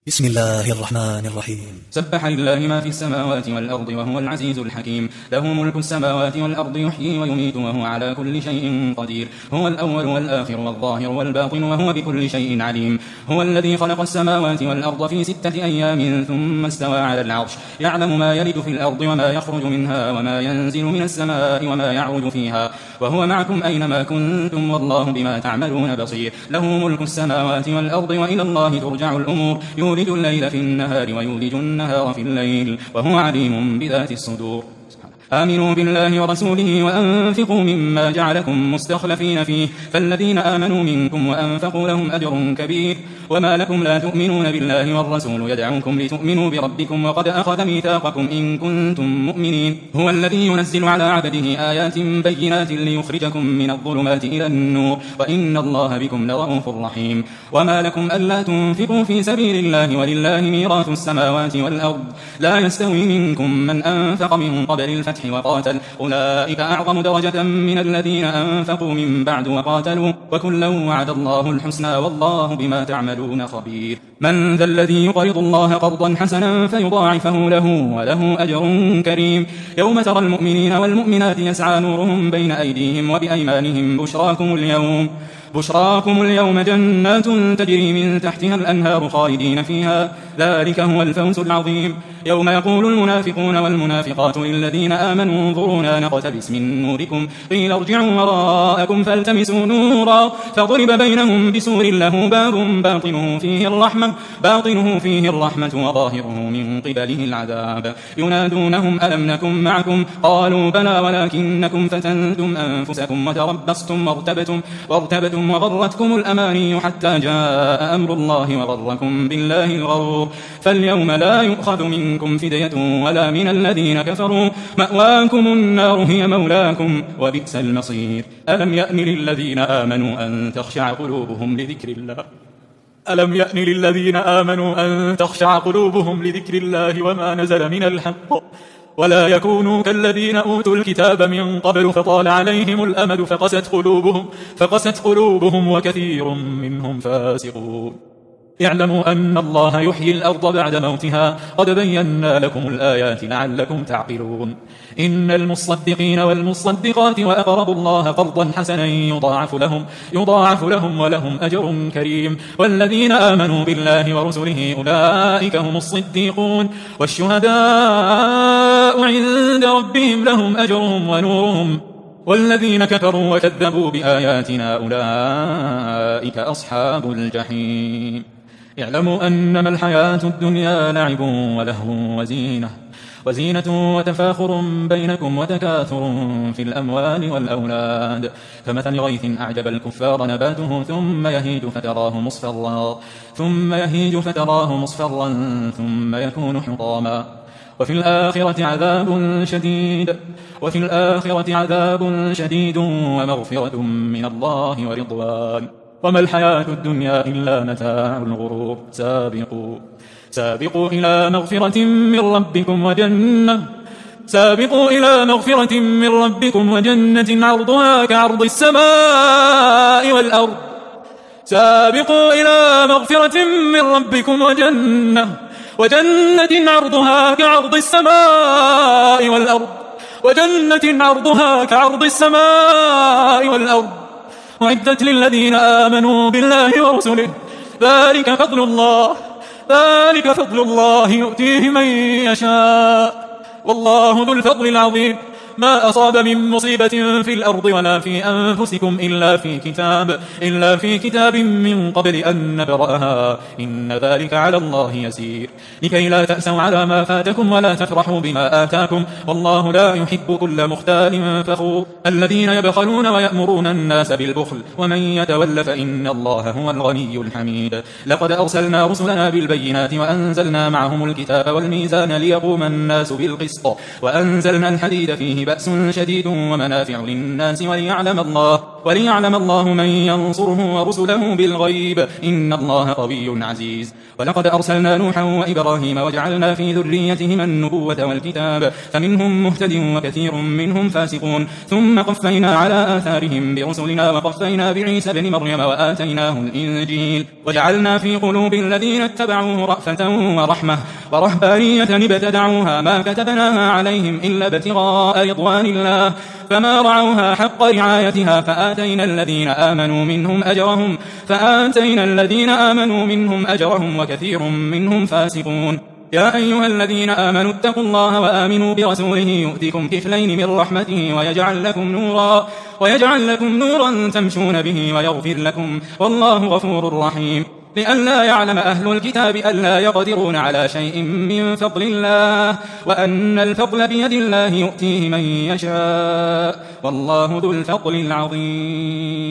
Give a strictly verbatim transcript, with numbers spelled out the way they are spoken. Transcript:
بسم الله الرحمن الرحيم. سبح لله ما في السماوات والأرض وهو العزيز الحكيم. له ملك السماوات والأرض يحيي ويميت وهو على كل شيء قدير. هو الأول والآخر والظاهر والباطن وهو بكل شيء عليم. هو الذي خلق السماوات والأرض في ستة أيام ثم استوى على العرش يعلم ما يلد في الأرض وما يخرج منها وما ينزل من السماء وما يعرج فيها وهو معكم أينما كنتم والله بما تعملون بصير. له ملك السماوات والأرض وإلى الله ترجع الأمور. يولد الليل في النهار ويولج النهار في الليل وهو عليم بذات الصدور. آمنوا بالله ورسوله وأنفقوا مما جعلكم مستخلفين فيه فالذين آمنوا منكم وأنفقوا لهم أجر كبير. وما لكم لا تؤمنون بالله والرسول يدعوكم لتؤمنوا بربكم وقد أخذ ميثاقكم إن كنتم مؤمنين. هو الذي ينزل على عبده آيات بينات ليخرجكم من الظلمات إلى النور وإن الله بكم لرءوف رحيم. وما لكم ألا تنفقوا في سبيل الله ولله ميراث السماوات والأرض لا يستوي منكم من أنفق من قبل الفتح وقاتل أولئك أعظم درجة من الذين أنفقوا من بعد وقاتلوا وكلا وعد الله الحسنى والله بما تعملون خبير. من ذا الذي يقرض الله قرضا حسنا فيضاعفه له وله أجر كريم. يوم ترى المؤمنين والمؤمنات يسعى نورهم بين أيديهم وبأيمانهم بشراكم اليوم بشراكم اليوم جنات تجري من تحتها الأنهار خالدين فيها ذلك هو الفوز العظيم. يوم يقول المنافقون والمنافقات للذين آمنوا انظرونا نقتبس من نوركم قيل ارجعوا وراءكم فالتمسوا نورا فضرب بينهم بسور له باب باطنه فيه الرحمة باطنه فيه الرحمة وظاهره من قبله العذاب. ينادونهم ألم نكن معكم قالوا بلى ولكنكم فتنتم أنفسكم وتربصتم وارتبتم وارتبتم وغرتكم الأماني حتى جاء أمر الله وغركم بالله الغرور. فاليوم لا يؤخذ منكم فدية ولا من الذين كفروا مأواكم النار هي مولاكم وبئس المصير. ألم يأن للذين آمنوا أن تخشع قلوبهم لذكر الله ألم يأن للذين آمنوا أن تخشع قلوبهم لذكر الله وما نزل من الحق ولا يكونوا كالذين أوتوا الكتاب من قبل فطال عليهم الأمد فقست قلوبهم فقست قلوبهم وكثير منهم فاسقون. اعلموا أن الله يحيي الأرض بعد موتها قد بينا لكم الآيات لعلكم تعقلون. إن المصدقين والمصدقات وأقرضوا الله قرضا حسنا يضاعف لهم يضاعف لهم ولهم أجر كريم. والذين آمنوا بالله ورسله أولئك هم الصديقون والشهداء عند ربهم لهم أجرهم ونورهم والذين كفروا وكذبوا بآياتنا أولئك أصحاب الجحيم. اعلموا أنما الحياة الدنيا لعب ولهو وزينة وزينة وتفاخر بينكم وتكاثر في الأموال والأولاد كمثل غيث أعجب الكفار نباته ثم يهيج فتراه مصفرا ثم يهيج فتراه مصفرا ثم يكون حطاما وفي الآخرة عذاب شديد وفي الآخرة عذاب شديد ومغفرة من الله ورضوان وما الحياة الدنيا إلا متاع الغرور. سابقوا سابقوا إلى مغفرة من ربكم وجنة سابقوا إلى مغفرة من ربكم وجنة عرضها كعرض السماء والأرض سابقوا إلى مغفرة من ربكم وجنة وجنة عرضها كعرض السماء والأرض وجنة عرضها كعرض السماء والأرض وعدت للذين آمنوا بالله ورسله ذلك فضل الله ذلك فضل الله يؤتيه من يشاء والله ذو الفضل العظيم. ما أصاب من مصيبة في الأرض ولا في أنفسكم إلا في كتاب إلا في كتاب من قبل أن نبرأها إن ذلك على الله يسير. لكي لا تأسوا على ما فاتكم ولا تفرحوا بما آتاكم والله لا يحب كل مختال فخور. الذين يبخلون ويأمرون الناس بالبخل ومن يتول فإن الله هو الغني الحميد. لقد أرسلنا رسلنا بالبينات وأنزلنا معهم الكتاب والميزان ليقوم الناس بالقسط وأنزلنا الحديد فيه بأس شديد ومنافع للناس وليعلم الله وليعلم الله من ينصره ورسله بالغيب إن الله قوي عزيز. ولقد أرسلنا نوحا وإبراهيم وجعلنا في ذريتهما النبوة والكتاب فمنهم مهتد وكثير منهم فاسقون ثم قفينا على آثارهم برسلنا وقفينا بعيسى بن مريم وآتيناه الإنجيل وجعلنا في قلوب الذين اتبعوه رأفة ورحمة ورهبانية ابتدعوها ما كتبناها عليهم إلا ابتغاء رضوان الله فما رعوها حق رعايتها فآتينا الذين آمنوا منهم أجرهم فآتينا الذين آمنوا منهم أجرهم وكثير منهم فاسقون. يا أيها الذين آمنوا اتقوا الله وآمنوا برسوله يؤتكم كفلين من رحمته ويجعل لكم نورا ويجعل لكم نورا تمشون به ويغفر لكم والله غفور رحيم. لئلا يعلم أهل الكتاب ألا يقدرون على شيء من فضل الله وأن الفضل بيد الله يؤتيه من يشاء والله ذو الفضل العظيم.